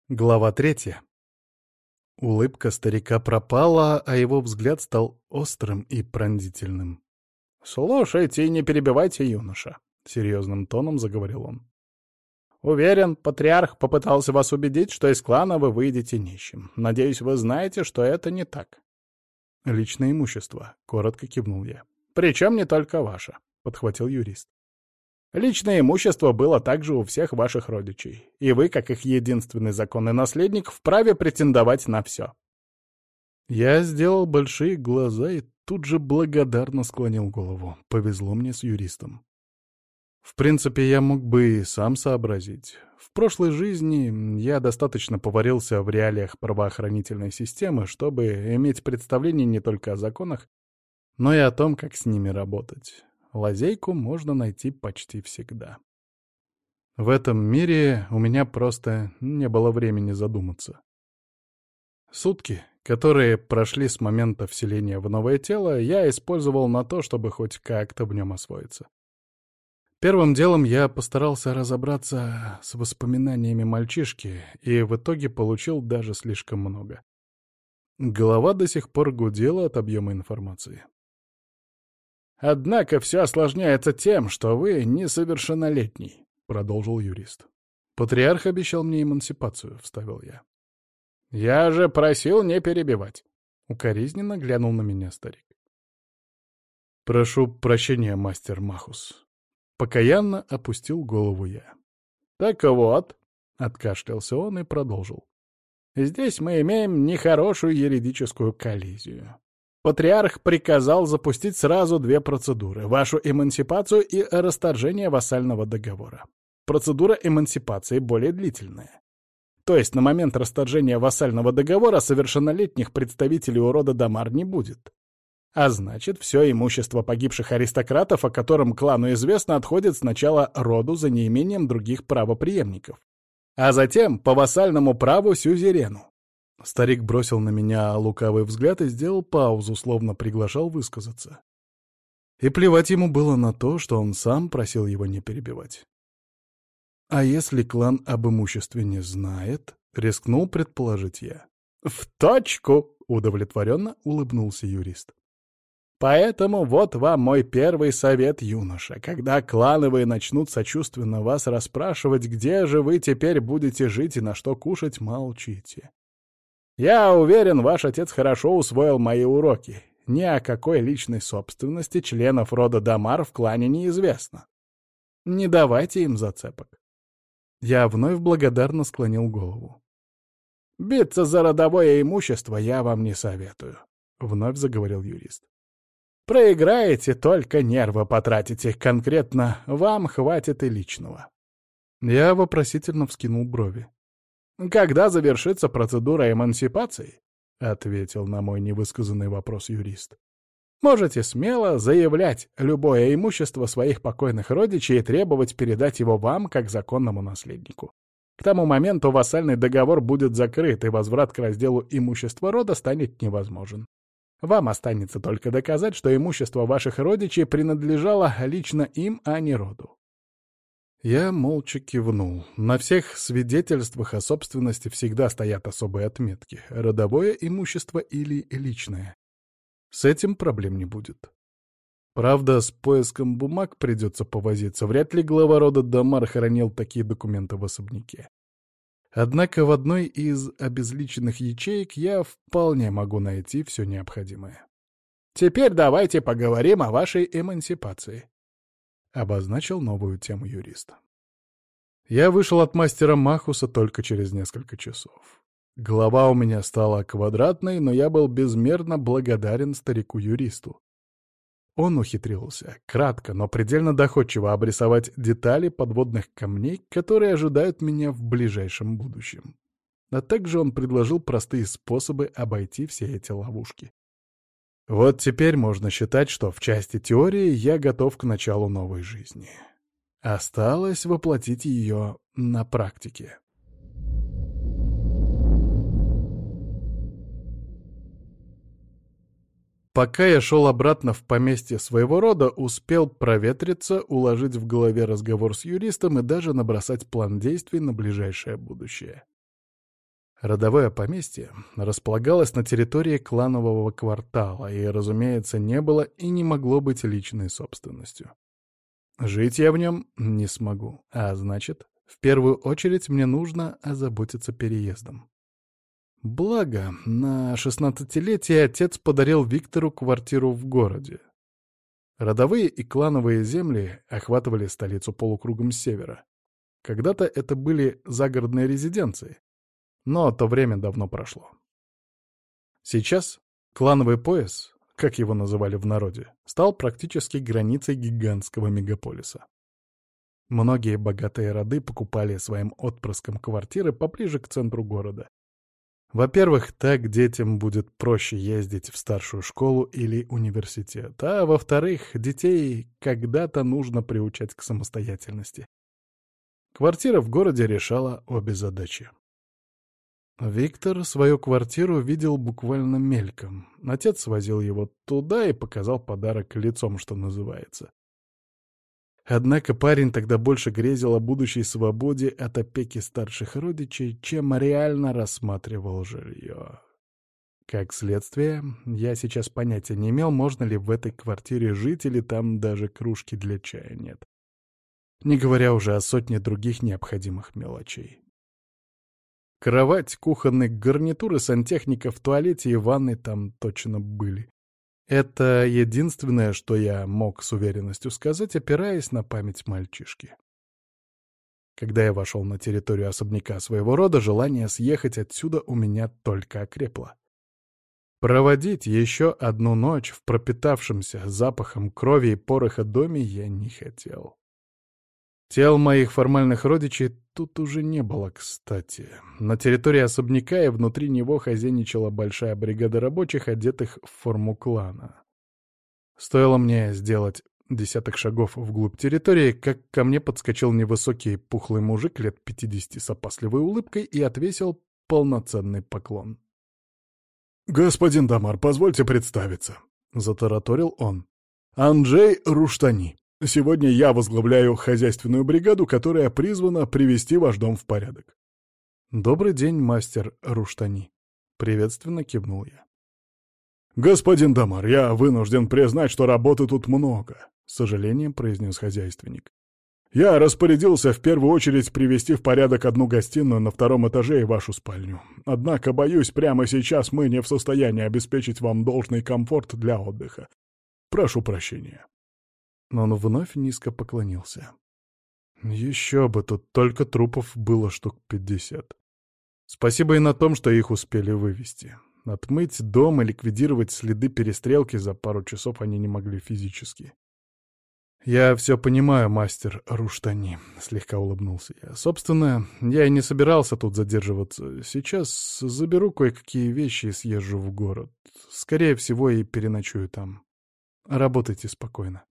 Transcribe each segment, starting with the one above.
Глава 3. Улыбка старика пропала, а его взгляд стал острым и пронзительным. «Слушайте и не перебивайте, юноша», — серьезным тоном заговорил он. «Уверен, патриарх попытался вас убедить, что из клана вы выйдете нищим. Надеюсь, вы знаете, что это не так». «Личное имущество», — коротко кивнул я. «Причем не только ваше», — подхватил юрист. «Личное имущество было также у всех ваших родичей, и вы, как их единственный законный наследник, вправе претендовать на все». Я сделал большие глаза и тут же благодарно склонил голову. Повезло мне с юристом. В принципе, я мог бы и сам сообразить. В прошлой жизни я достаточно поварился в реалиях правоохранительной системы, чтобы иметь представление не только о законах, но и о том, как с ними работать. Лазейку можно найти почти всегда. В этом мире у меня просто не было времени задуматься. Сутки, которые прошли с момента вселения в новое тело, я использовал на то, чтобы хоть как-то в нем освоиться. Первым делом я постарался разобраться с воспоминаниями мальчишки и в итоге получил даже слишком много. Голова до сих пор гудела от объема информации. «Однако все осложняется тем, что вы несовершеннолетний», — продолжил юрист. «Патриарх обещал мне эмансипацию», — вставил я. «Я же просил не перебивать», — укоризненно глянул на меня старик. «Прошу прощения, мастер Махус». Покаянно опустил голову я. «Так вот», — Откашлялся он и продолжил. «здесь мы имеем нехорошую юридическую коллизию. Патриарх приказал запустить сразу две процедуры — вашу эмансипацию и расторжение вассального договора. Процедура эмансипации более длительная. То есть на момент расторжения вассального договора совершеннолетних представителей у рода Дамар не будет. А значит, все имущество погибших аристократов, о котором клану известно, отходит сначала роду за неимением других правопреемников, а затем по вассальному праву сюзерену. Старик бросил на меня лукавый взгляд и сделал паузу, словно приглашал высказаться. И плевать ему было на то, что он сам просил его не перебивать. «А если клан об имуществе не знает?» — рискнул предположить я. «В точку!» — удовлетворенно улыбнулся юрист. «Поэтому вот вам мой первый совет, юноша. Когда клановые начнут сочувственно вас расспрашивать, где же вы теперь будете жить и на что кушать, молчите. Я уверен, ваш отец хорошо усвоил мои уроки. Ни о какой личной собственности членов рода Дамар в клане неизвестно. Не давайте им зацепок». Я вновь благодарно склонил голову. «Биться за родовое имущество я вам не советую», — вновь заговорил юрист. «Проиграете, только нервы потратите. Конкретно вам хватит и личного». Я вопросительно вскинул брови. «Когда завершится процедура эмансипации?» — ответил на мой невысказанный вопрос юрист. «Можете смело заявлять любое имущество своих покойных родичей и требовать передать его вам как законному наследнику. К тому моменту вассальный договор будет закрыт, и возврат к разделу имущества рода станет невозможен. Вам останется только доказать, что имущество ваших родичей принадлежало лично им, а не роду». Я молча кивнул. На всех свидетельствах о собственности всегда стоят особые отметки — родовое имущество или личное. С этим проблем не будет. Правда, с поиском бумаг придется повозиться. Вряд ли глава рода Дамар хранил такие документы в особняке. Однако в одной из обезличенных ячеек я вполне могу найти все необходимое. «Теперь давайте поговорим о вашей эмансипации», — обозначил новую тему юриста. Я вышел от мастера Махуса только через несколько часов. Голова у меня стала квадратной, но я был безмерно благодарен старику-юристу. Он ухитрился, кратко, но предельно доходчиво обрисовать детали подводных камней, которые ожидают меня в ближайшем будущем. А также он предложил простые способы обойти все эти ловушки. Вот теперь можно считать, что в части теории я готов к началу новой жизни. Осталось воплотить ее на практике. Пока я шел обратно в поместье своего рода, успел проветриться, уложить в голове разговор с юристом и даже набросать план действий на ближайшее будущее. Родовое поместье располагалось на территории кланового квартала и, разумеется, не было и не могло быть личной собственностью. Жить я в нем не смогу, а значит, в первую очередь мне нужно озаботиться переездом. Благо, на 16-летие отец подарил Виктору квартиру в городе. Родовые и клановые земли охватывали столицу полукругом с севера. Когда-то это были загородные резиденции, но то время давно прошло. Сейчас клановый пояс, как его называли в народе, стал практически границей гигантского мегаполиса. Многие богатые роды покупали своим отпрыскам квартиры поближе к центру города. Во-первых, так детям будет проще ездить в старшую школу или университет, а во-вторых, детей когда-то нужно приучать к самостоятельности. Квартира в городе решала обе задачи. Виктор свою квартиру видел буквально мельком. Отец свозил его туда и показал подарок лицом, что называется. Однако парень тогда больше грезил о будущей свободе от опеки старших родичей, чем реально рассматривал жилье. Как следствие, я сейчас понятия не имел, можно ли в этой квартире жить, или там даже кружки для чая нет. Не говоря уже о сотне других необходимых мелочей. Кровать, кухонный гарнитур и сантехника в туалете и ванной там точно были. Это единственное, что я мог с уверенностью сказать, опираясь на память мальчишки. Когда я вошел на территорию особняка своего рода, желание съехать отсюда у меня только окрепло. Проводить еще одну ночь в пропитавшемся запахом крови и пороха доме я не хотел. Тел моих формальных родичей тут уже не было, кстати. На территории особняка и внутри него хозяйничала большая бригада рабочих, одетых в форму клана. Стоило мне сделать десяток шагов вглубь территории, как ко мне подскочил невысокий пухлый мужик лет 50 с опасливой улыбкой и отвесил полноценный поклон. «Господин Дамар, позвольте представиться», — затараторил он. «Анджей Руштани. Сегодня я возглавляю хозяйственную бригаду, которая призвана привести ваш дом в порядок». «Добрый день, мастер Руштани», — приветственно кивнул я. «Господин Дамар, я вынужден признать, что работы тут много», — с сожалением произнес хозяйственник. «Я распорядился в первую очередь привести в порядок одну гостиную на втором этаже и вашу спальню. Однако, боюсь, прямо сейчас мы не в состоянии обеспечить вам должный комфорт для отдыха. Прошу прощения». Он вновь низко поклонился. Еще бы, тут только трупов было штук 50. Спасибо и на том, что их успели вывести. Отмыть дом и ликвидировать следы перестрелки за пару часов они не могли физически. «Я все понимаю, мастер Руштани», — слегка улыбнулся я. «Собственно, я и не собирался тут задерживаться. Сейчас заберу кое-какие вещи и съезжу в город. Скорее всего, и переночую там. Работайте спокойно».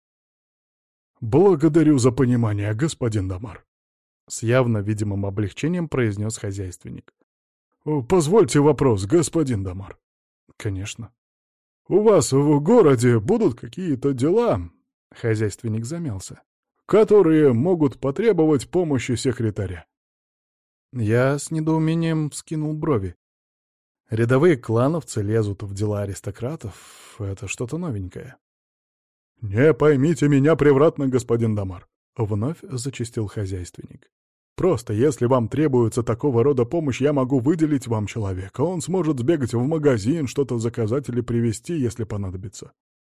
«Благодарю за понимание, господин Дамар», — с явно видимым облегчением произнес хозяйственник. «Позвольте вопрос, господин Дамар». «Конечно». «У вас в городе будут какие-то дела?» — хозяйственник замялся. «Которые могут потребовать помощи секретаря». Я с недоумением вскинул брови. Рядовые клановцы лезут в дела аристократов — это что-то новенькое. «Не поймите меня превратно, господин Дамар», — вновь зачастил хозяйственник. «Просто если вам требуется такого рода помощь, я могу выделить вам человека. Он сможет сбегать в магазин, что-то заказать или привезти, если понадобится».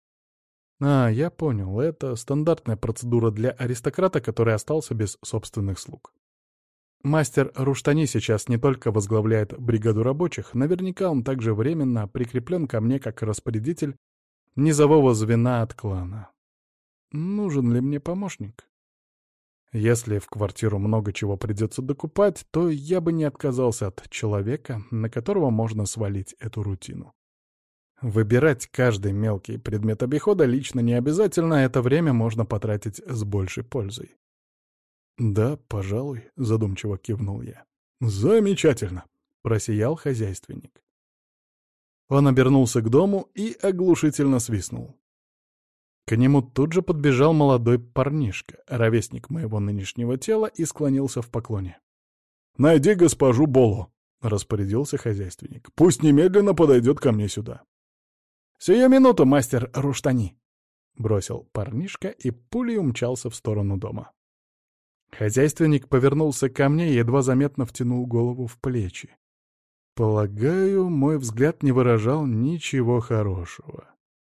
Я понял. Это стандартная процедура для аристократа, который остался без собственных слуг. Мастер Руштани сейчас не только возглавляет бригаду рабочих, наверняка он также временно прикреплен ко мне как распорядитель низового звена от клана. Нужен ли мне помощник? Если в квартиру много чего придется докупать, то я бы не отказался от человека, на которого можно свалить эту рутину. Выбирать каждый мелкий предмет обихода лично не обязательно, это время можно потратить с большей пользой. «Да, пожалуй», — задумчиво кивнул я. «Замечательно», — просиял хозяйственник. Он обернулся к дому и оглушительно свистнул. К нему тут же подбежал молодой парнишка, ровесник моего нынешнего тела, и склонился в поклоне. «Найди госпожу Боло», — распорядился хозяйственник. «Пусть немедленно подойдет ко мне сюда». «Сию минуту, мастер Руштани!» — бросил парнишка и пулей умчался в сторону дома. Хозяйственник повернулся ко мне и едва заметно втянул голову в плечи. Полагаю, мой взгляд не выражал ничего хорошего.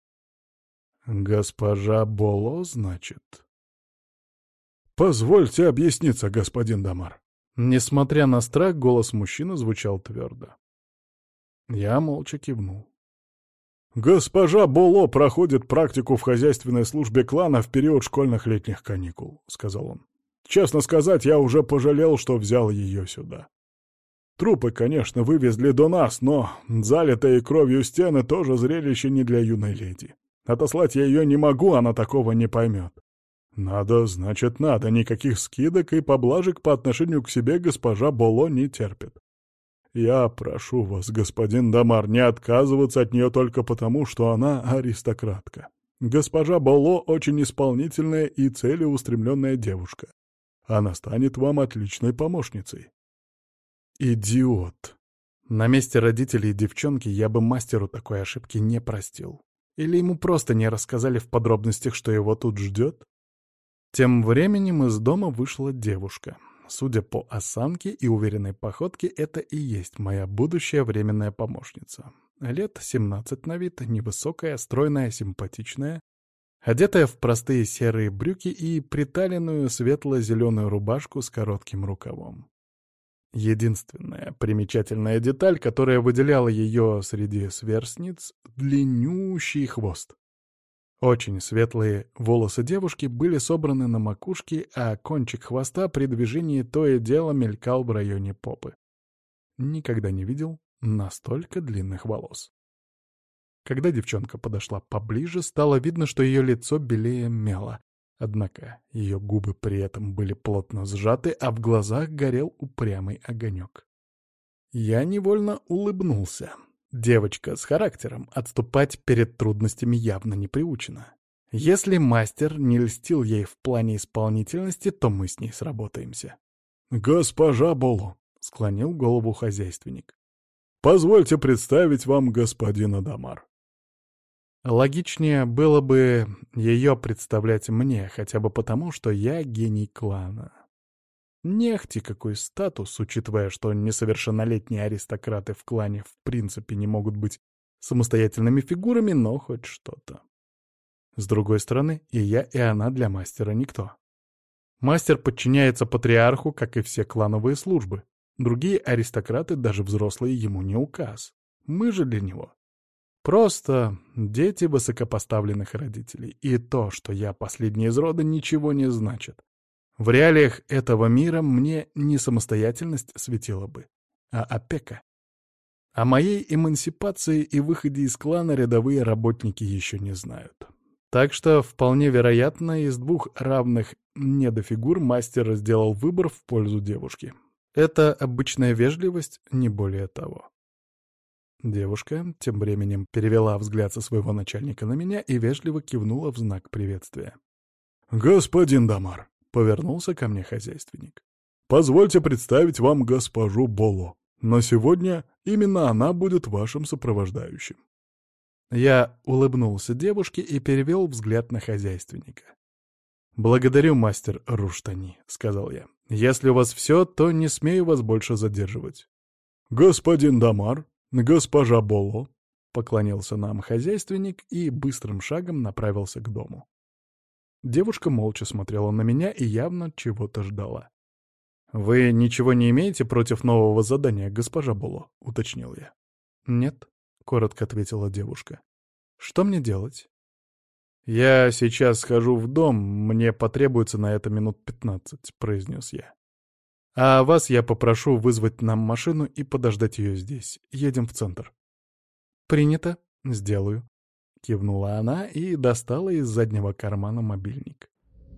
«Госпожа Боло, значит?» «Позвольте объясниться, господин Дамар». Несмотря на страх, голос мужчины звучал твердо. Я молча кивнул. «Госпожа Боло проходит практику в хозяйственной службе клана в период школьных летних каникул», — сказал он. «Честно сказать, я уже пожалел, что взял ее сюда. Трупы, конечно, вывезли до нас, но залитые кровью стены тоже зрелище не для юной леди. Отослать я ее не могу, она такого не поймет. Надо, значит, надо, никаких скидок и поблажек по отношению к себе госпожа Боло не терпит. Я прошу вас, господин Дамар, не отказываться от нее только потому, что она аристократка. Госпожа Боло очень исполнительная и целеустремленная девушка. Она станет вам отличной помощницей». Идиот. На месте родителей девчонки я бы мастеру такой ошибки не простил. Или ему просто не рассказали в подробностях, что его тут ждет? Тем временем из дома вышла девушка. Судя по осанке и уверенной походке, это и есть моя будущая временная помощница. Лет 17 на вид, невысокая, стройная, симпатичная, одетая в простые серые брюки и приталенную светло-зеленую рубашку с коротким рукавом. Единственная примечательная деталь, которая выделяла ее среди сверстниц — длиннющий хвост. Очень светлые волосы девушки были собраны на макушке, а кончик хвоста при движении то и дело мелькал в районе попы. Никогда не видел настолько длинных волос. Когда девчонка подошла поближе, стало видно, что ее лицо белее мела. Однако ее губы при этом были плотно сжаты, а в глазах горел упрямый огонек. Я невольно улыбнулся. Девочка с характером, отступать перед трудностями явно не приучена. Если мастер не льстил ей в плане исполнительности, то мы с ней сработаемся. «Госпожа Боло», — склонил голову хозяйственник, — «позвольте представить вам господина Дамар». Логичнее было бы ее представлять мне, хотя бы потому, что я гений клана. Нехти какой статус, учитывая, что несовершеннолетние аристократы в клане в принципе не могут быть самостоятельными фигурами, но хоть что-то. С другой стороны, и я, и она для мастера никто. Мастер подчиняется патриарху, как и все клановые службы. Другие аристократы, даже взрослые, ему не указ. Мы же для него просто дети высокопоставленных родителей. И то, что я последний из рода, ничего не значит. В реалиях этого мира мне не самостоятельность светила бы, а опека. О моей эмансипации и выходе из клана рядовые работники еще не знают. Так что, вполне вероятно, из двух равных недофигур мастер сделал выбор в пользу девушки. Это обычная вежливость, не более того. Девушка тем временем перевела взгляд со своего начальника на меня и вежливо кивнула в знак приветствия. «Господин Дамар», — повернулся ко мне хозяйственник, — «позвольте представить вам госпожу Боло. Но сегодня именно она будет вашим сопровождающим». Я улыбнулся девушке и перевел взгляд на хозяйственника. «Благодарю, мастер Руштани», — сказал я. «Если у вас все, то не смею вас больше задерживать». «Господин Дамар, госпожа Боло», — поклонился нам хозяйственник и быстрым шагом направился к дому. Девушка молча смотрела на меня и явно чего-то ждала. «Вы ничего не имеете против нового задания, госпожа Боло?» — уточнил я. «Нет», — коротко ответила девушка. «Что мне делать?» «Я сейчас схожу в дом, мне потребуется на это минут 15», — произнес я. «А вас я попрошу вызвать нам машину и подождать ее здесь. Едем в центр». «Принято. Сделаю», — кивнула она и достала из заднего кармана мобильник.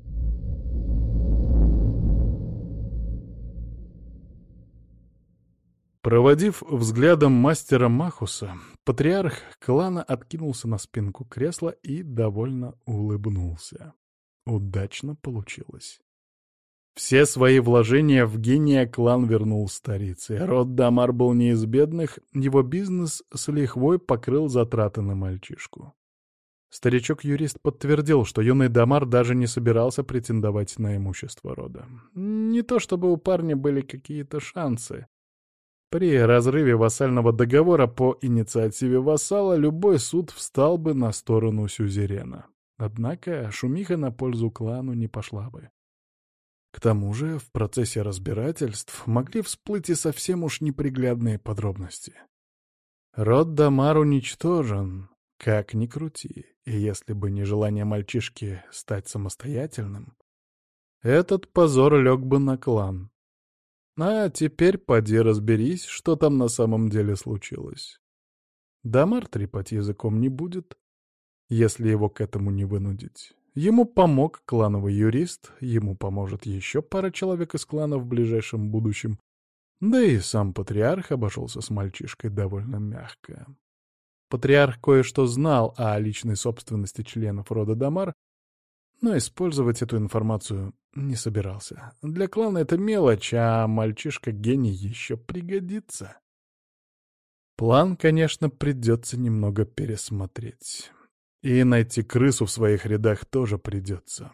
Проводив взглядом мастера Махуса, патриарх клана откинулся на спинку кресла и довольно улыбнулся. Удачно получилось. Все свои вложения в гения клан вернул старице. Род Дамар был не из бедных, его бизнес с лихвой покрыл затраты на мальчишку. Старичок-юрист подтвердил, что юный Дамар даже не собирался претендовать на имущество рода. Не то чтобы у парня были какие-то шансы. При разрыве вассального договора по инициативе вассала любой суд встал бы на сторону сюзерена. Однако шумиха на пользу клану не пошла бы. К тому же в процессе разбирательств могли всплыть и совсем уж неприглядные подробности. Род Дамар уничтожен, как ни крути, и если бы не желание мальчишки стать самостоятельным, этот позор лег бы на клан. А теперь поди разберись, что там на самом деле случилось. Дамар трепать языком не будет, если его к этому не вынудить. Ему помог клановый юрист, ему поможет еще пара человек из клана в ближайшем будущем, да и сам патриарх обошелся с мальчишкой довольно мягко. Патриарх кое-что знал о личной собственности членов рода Дамар, но использовать эту информацию не собирался. Для клана это мелочь, а мальчишка-гений еще пригодится. План, конечно, придется немного пересмотреть. И найти крысу в своих рядах тоже придется.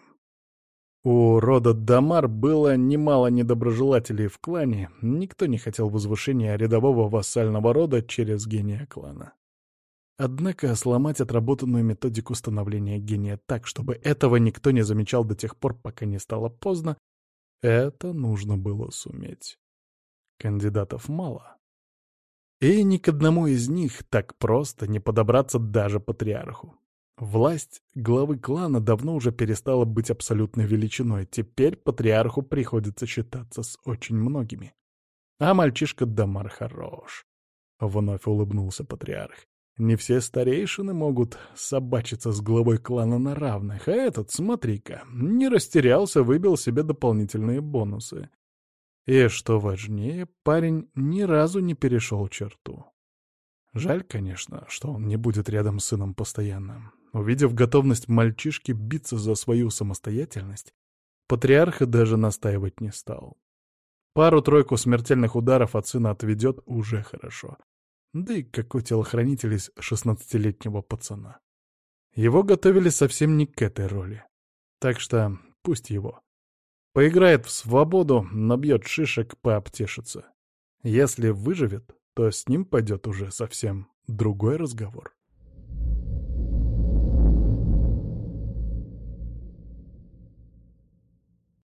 У рода Дамар было немало недоброжелателей в клане, никто не хотел возвышения рядового вассального рода через гения клана. Однако сломать отработанную методику становления гения так, чтобы этого никто не замечал до тех пор, пока не стало поздно, это нужно было суметь. Кандидатов мало. И ни к одному из них так просто не подобраться даже патриарху. Власть главы клана давно уже перестала быть абсолютной величиной, теперь патриарху приходится считаться с очень многими. А мальчишка Дамар хорош. Вновь улыбнулся патриарх. Не все старейшины могут собачиться с главой клана на равных, а этот, смотри-ка, не растерялся, выбил себе дополнительные бонусы. И, что важнее, парень ни разу не перешел черту. Жаль, конечно, что он не будет рядом с сыном постоянно. Увидев готовность мальчишки биться за свою самостоятельность, патриарх даже настаивать не стал. Пару-тройку смертельных ударов от сына отведет уже хорошо. Да и какой телохранитель из 16-летнего пацана. Его готовили совсем не к этой роли. Так что пусть его. Поиграет в свободу, набьет шишек, пообтешится. Если выживет, то с ним пойдет уже совсем другой разговор.